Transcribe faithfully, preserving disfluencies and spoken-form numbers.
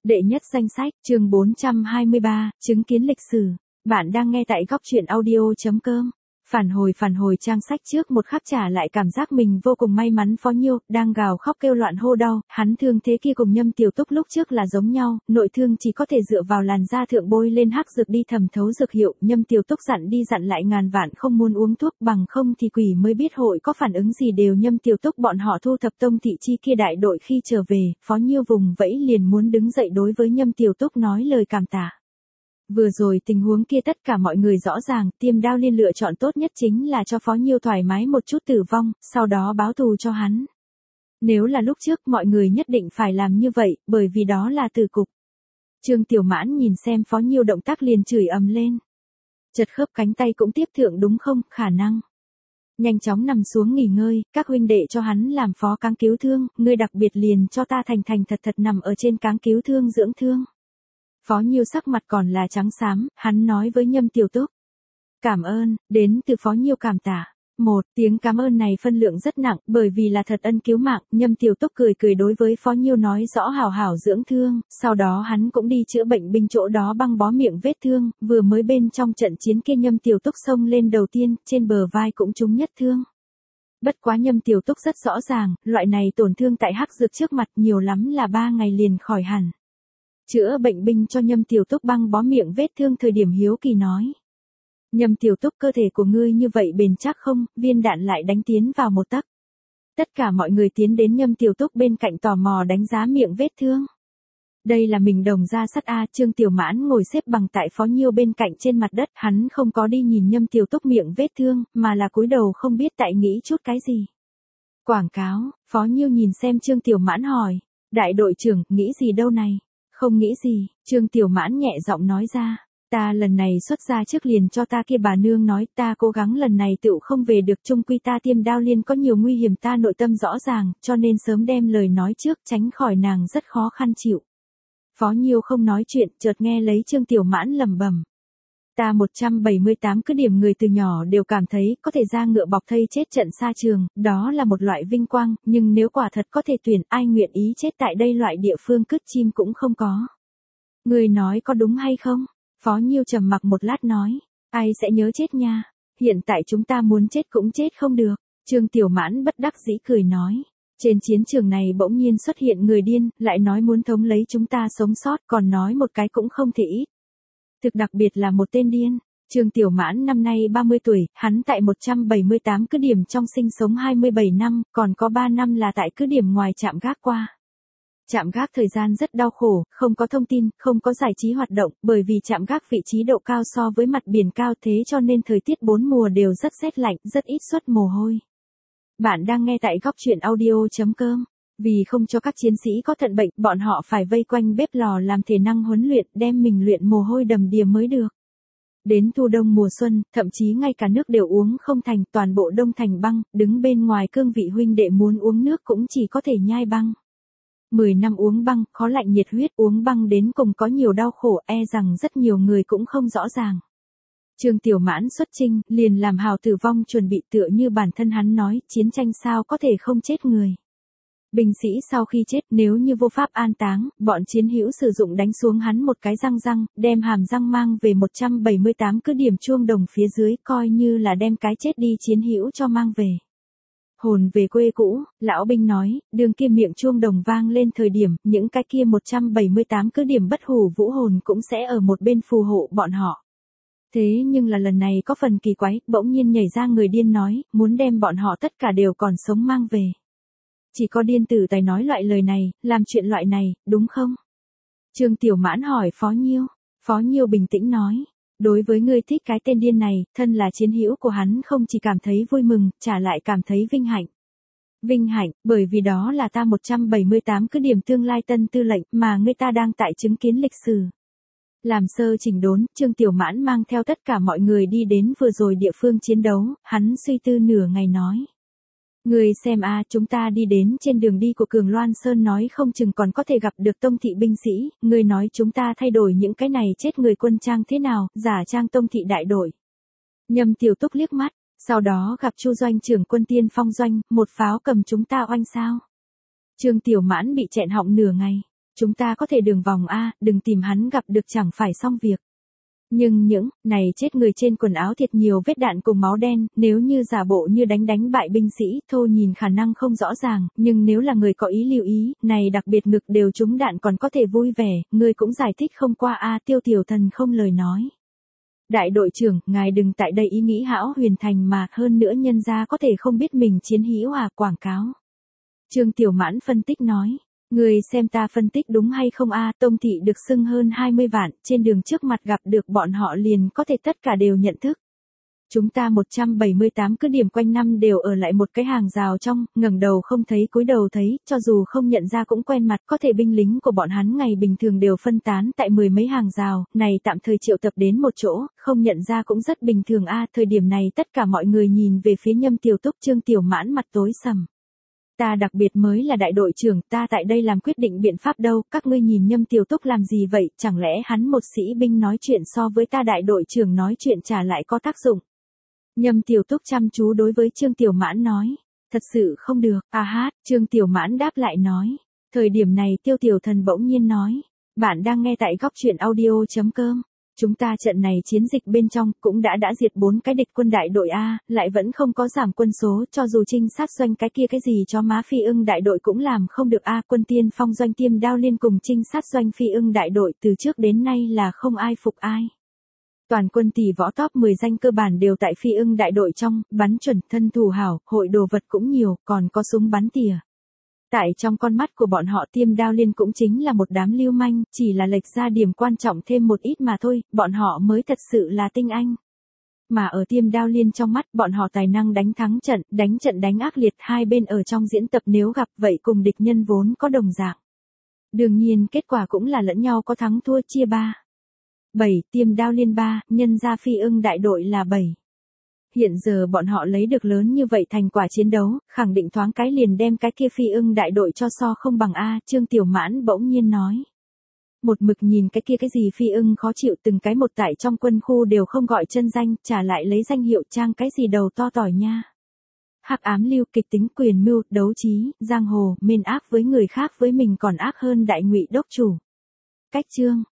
Đệ nhất danh sách, chương bốn trăm hai mươi ba, chứng kiến lịch sử. Bạn đang nghe tại góc truyện audio chấm com. Phản hồi phản hồi trang sách trước một khắc trả lại cảm giác mình vô cùng may mắn. Phó Nhiêu, đang gào khóc kêu loạn hô đau, hắn thương thế kia cùng Nhâm Tiểu Túc lúc trước là giống nhau, nội thương chỉ có thể dựa vào làn da thượng bôi lên hắc dược đi thẩm thấu dược hiệu. Nhâm Tiểu Túc dặn đi dặn lại ngàn vạn không muốn uống thuốc, bằng không thì quỷ mới biết hội có phản ứng gì. Đều Nhâm Tiểu Túc bọn họ thu thập Tông Thị Chi kia đại đội khi trở về, Phó Nhiêu vùng vẫy liền muốn đứng dậy đối với Nhâm Tiểu Túc nói lời cảm tạ. Vừa rồi tình huống kia tất cả mọi người rõ ràng, Tiêm Đao Liên lựa chọn tốt nhất chính là cho Phó Nhiêu thoải mái một chút tử vong, sau đó báo thù cho hắn. Nếu là lúc trước mọi người nhất định phải làm như vậy, bởi vì đó là tử cục. Trương Tiểu Mãn nhìn xem Phó Nhiêu động tác liền chửi ầm lên. Chật khớp cánh tay cũng tiếp thượng đúng không, khả năng. Nhanh chóng nằm xuống nghỉ ngơi, các huynh đệ cho hắn làm phó cáng cứu thương, ngươi đặc biệt liền cho ta thành thành thật thật nằm ở trên cáng cứu thương dưỡng thương. Phó Nhiêu sắc mặt còn là trắng xám, hắn nói với Nhâm Tiểu Túc. Cảm ơn, đến từ Phó Nhiêu cảm tạ. Một tiếng cảm ơn này phân lượng rất nặng, bởi vì là thật ân cứu mạng. Nhâm Tiểu Túc cười cười đối với Phó Nhiêu nói rõ hảo hảo dưỡng thương, sau đó hắn cũng đi chữa bệnh binh chỗ đó băng bó miệng vết thương, vừa mới bên trong trận chiến kia Nhâm Tiểu Túc xông lên đầu tiên, trên bờ vai cũng trúng nhất thương. Bất quá Nhâm Tiểu Túc rất rõ ràng, loại này tổn thương tại hắc dược trước mặt nhiều lắm là ba ngày liền khỏi hẳn. Chữa bệnh binh cho Nhâm Tiểu Túc băng bó miệng vết thương thời điểm hiếu kỳ nói. Nhâm Tiểu Túc, cơ thể của ngươi như vậy bền chắc không, viên đạn lại đánh tiến vào một tấc. Tất cả mọi người tiến đến Nhâm Tiểu Túc bên cạnh tò mò đánh giá miệng vết thương. Đây là mình đồng ra sắt A. Trương Tiểu Mãn ngồi xếp bằng tại Phó Nhiêu bên cạnh trên mặt đất, hắn không có đi nhìn Nhâm Tiểu Túc miệng vết thương, mà là cúi đầu không biết tại nghĩ chút cái gì. Quảng cáo, Phó Nhiêu nhìn xem Trương Tiểu Mãn hỏi, đại đội trưởng, nghĩ gì đâu này? Không nghĩ gì, Trương Tiểu Mãn nhẹ giọng nói ra, ta lần này xuất ra trước liền cho ta kia bà nương nói, ta cố gắng lần này tựu không về được, chung quy ta Tiêm Đao Liên có nhiều nguy hiểm ta nội tâm rõ ràng, cho nên sớm đem lời nói trước tránh khỏi nàng rất khó khăn chịu. Phó Nhiêu không nói chuyện, chợt nghe lấy Trương Tiểu Mãn lẩm bẩm. Ta một trăm bảy mươi tám cứ điểm người từ nhỏ đều cảm thấy có thể ra ngựa bọc thây chết trận xa trường, đó là một loại vinh quang, nhưng nếu quả thật có thể tuyển, ai nguyện ý chết tại đây loại địa phương cứt chim cũng không có. Người nói có đúng hay không? Phó Nhiêu trầm mặc một lát nói, ai sẽ nhớ chết nha, hiện tại chúng ta muốn chết cũng chết không được. Trương Tiểu Mãn bất đắc dĩ cười nói. Trên chiến trường này bỗng nhiên xuất hiện người điên, lại nói muốn thống lấy chúng ta sống sót, còn nói một cái cũng không thể ít. Thực đặc biệt là một tên điên. Trương Tiểu Mãn năm nay ba mươi tuổi, hắn tại một trăm bảy mươi tám cứ điểm trong sinh sống hai mươi bảy năm, còn có ba năm là tại cứ điểm ngoài trạm gác qua. Trạm gác thời gian rất đau khổ, không có thông tin, không có giải trí hoạt động, bởi vì trạm gác vị trí độ cao so với mặt biển cao, thế cho nên thời tiết bốn mùa đều rất rét lạnh, rất ít xuất mồ hôi. Bạn đang nghe tại góc truyện audio chấm com. Vì không cho các chiến sĩ có thận bệnh, bọn họ phải vây quanh bếp lò làm thể năng huấn luyện, đem mình luyện mồ hôi đầm đìa mới được. Đến thu đông mùa xuân, thậm chí ngay cả nước đều uống không thành, toàn bộ đông thành băng, đứng bên ngoài cương vị huynh đệ muốn uống nước cũng chỉ có thể nhai băng. Mười năm uống băng, khó lạnh nhiệt huyết, uống băng đến cùng có nhiều đau khổ, e rằng rất nhiều người cũng không rõ ràng. Trương Tiểu Mãn xuất chinh, liền làm hào tử vong chuẩn bị, tựa như bản thân hắn nói, chiến tranh sao có thể không chết người. Binh sĩ sau khi chết, nếu như vô pháp an táng, bọn chiến hữu sử dụng đánh xuống hắn một cái răng răng, đem hàm răng mang về một trăm bảy mươi tám cứ điểm chuông đồng phía dưới, coi như là đem cái chết đi chiến hữu cho mang về. Hồn về quê cũ, lão binh nói, đường kia miệng chuông đồng vang lên thời điểm, những cái kia một trăm bảy mươi tám cứ điểm bất hủ vũ hồn cũng sẽ ở một bên phù hộ bọn họ. Thế nhưng là lần này có phần kỳ quái, bỗng nhiên nhảy ra người điên nói, muốn đem bọn họ tất cả đều còn sống mang về. Chỉ có điên tử tài nói loại lời này, làm chuyện loại này, đúng không? Trương Tiểu Mãn hỏi Phó Nhiêu. Phó Nhiêu bình tĩnh nói, đối với ngươi thích cái tên điên này, thân là chiến hữu của hắn không chỉ cảm thấy vui mừng, trả lại cảm thấy vinh hạnh. Vinh hạnh, bởi vì đó là ta một trăm bảy mươi tám cứ điểm tương lai tân tư lệnh mà ngươi ta đang tại chứng kiến lịch sử. Làm sơ chỉnh đốn, Trương Tiểu Mãn mang theo tất cả mọi người đi đến vừa rồi địa phương chiến đấu, hắn suy tư nửa ngày nói. Người xem a, chúng ta đi đến trên đường đi của Cường Loan Sơn nói không chừng còn có thể gặp được Tông Thị binh sĩ, người nói chúng ta thay đổi những cái này chết người quân trang thế nào, giả trang Tông Thị đại đội. Nhâm Tiểu Túc liếc mắt, sau đó gặp Chu doanh trưởng quân tiên phong doanh, một pháo cầm chúng ta oanh sao. Trương Tiểu Mãn bị chẹn họng nửa ngày. Chúng ta có thể đường vòng a, đừng tìm hắn gặp được chẳng phải xong việc. Nhưng những, này chết người trên quần áo thiệt nhiều vết đạn cùng máu đen, nếu như giả bộ như đánh đánh bại binh sĩ, thô nhìn khả năng không rõ ràng, nhưng nếu là người có ý lưu ý, này đặc biệt ngực đều trúng đạn còn có thể vui vẻ, người cũng giải thích không qua a, Tiêu Tiểu Thần không lời nói. Đại đội trưởng, ngài đừng tại đây ý nghĩ hão huyền thành mà, hơn nữa nhân gia có thể không biết mình chiến hữu à, quảng cáo. Trương Tiểu Mãn phân tích nói. Người xem ta phân tích đúng hay không a, Tông Thị được xưng hơn hai mươi vạn, trên đường trước mặt gặp được bọn họ liền có thể tất cả đều nhận thức. Chúng ta một trăm bảy mươi tám cứ điểm quanh năm đều ở lại một cái hàng rào trong, ngẩng đầu không thấy cúi đầu thấy, cho dù không nhận ra cũng quen mặt, có thể binh lính của bọn hắn ngày bình thường đều phân tán tại mười mấy hàng rào, này tạm thời triệu tập đến một chỗ, không nhận ra cũng rất bình thường a, thời điểm này tất cả mọi người nhìn về phía Nhâm Tiểu Túc, Trương Tiểu Mãn mặt tối sầm. Ta đặc biệt mới là đại đội trưởng, ta tại đây làm quyết định biện pháp đâu, các ngươi nhìn Nhâm Tiểu Túc làm gì vậy, chẳng lẽ hắn một sĩ binh nói chuyện so với ta đại đội trưởng nói chuyện trả lại có tác dụng. Nhâm Tiểu Túc chăm chú đối với Trương Tiểu Mãn nói, thật sự không được, a hát, Trương Tiểu Mãn đáp lại nói. Thời điểm này Tiêu Tiểu Thần bỗng nhiên nói, bạn đang nghe tại góc truyện audio.com. Chúng ta trận này chiến dịch bên trong cũng đã đã diệt bốn cái địch quân đại đội A, lại vẫn không có giảm quân số, cho dù trinh sát doanh cái kia cái gì cho má Phi Ưng đại đội cũng làm không được A, quân tiên phong doanh Tiêm Đao Liên cùng trinh sát doanh Phi Ưng đại đội từ trước đến nay là không ai phục ai. Toàn quân tỷ võ top mười danh cơ bản đều tại Phi Ưng đại đội trong, bắn chuẩn, thân thủ hảo, hội đồ vật cũng nhiều, còn có súng bắn tỉa. Tại trong con mắt của bọn họ Tiêm Đao Liên cũng chính là một đám lưu manh, chỉ là lệch ra điểm quan trọng thêm một ít mà thôi, bọn họ mới thật sự là tinh anh. Mà ở Tiêm Đao Liên trong mắt bọn họ tài năng đánh thắng trận, đánh trận đánh ác liệt, hai bên ở trong diễn tập nếu gặp vậy cùng địch nhân vốn có đồng dạng. Đương nhiên kết quả cũng là lẫn nhau có thắng thua chia ba. bảy, Tiêm Đao Liên ba, nhân ra Phi Ưng đại đội là bảy. Hiện giờ bọn họ lấy được lớn như vậy thành quả chiến đấu, khẳng định thoáng cái liền đem cái kia Phi Ưng đại đội cho so không bằng A, Trương Tiểu Mãn bỗng nhiên nói. Một mực nhìn cái kia cái gì Phi Ưng khó chịu từng cái một tại trong quân khu đều không gọi chân danh, trả lại lấy danh hiệu trang cái gì đầu to tỏi nha. Hắc ám lưu kịch tính quyền mưu, đấu trí, giang hồ, mên ác với người khác với mình còn ác hơn đại ngụy đốc chủ. Cách chương.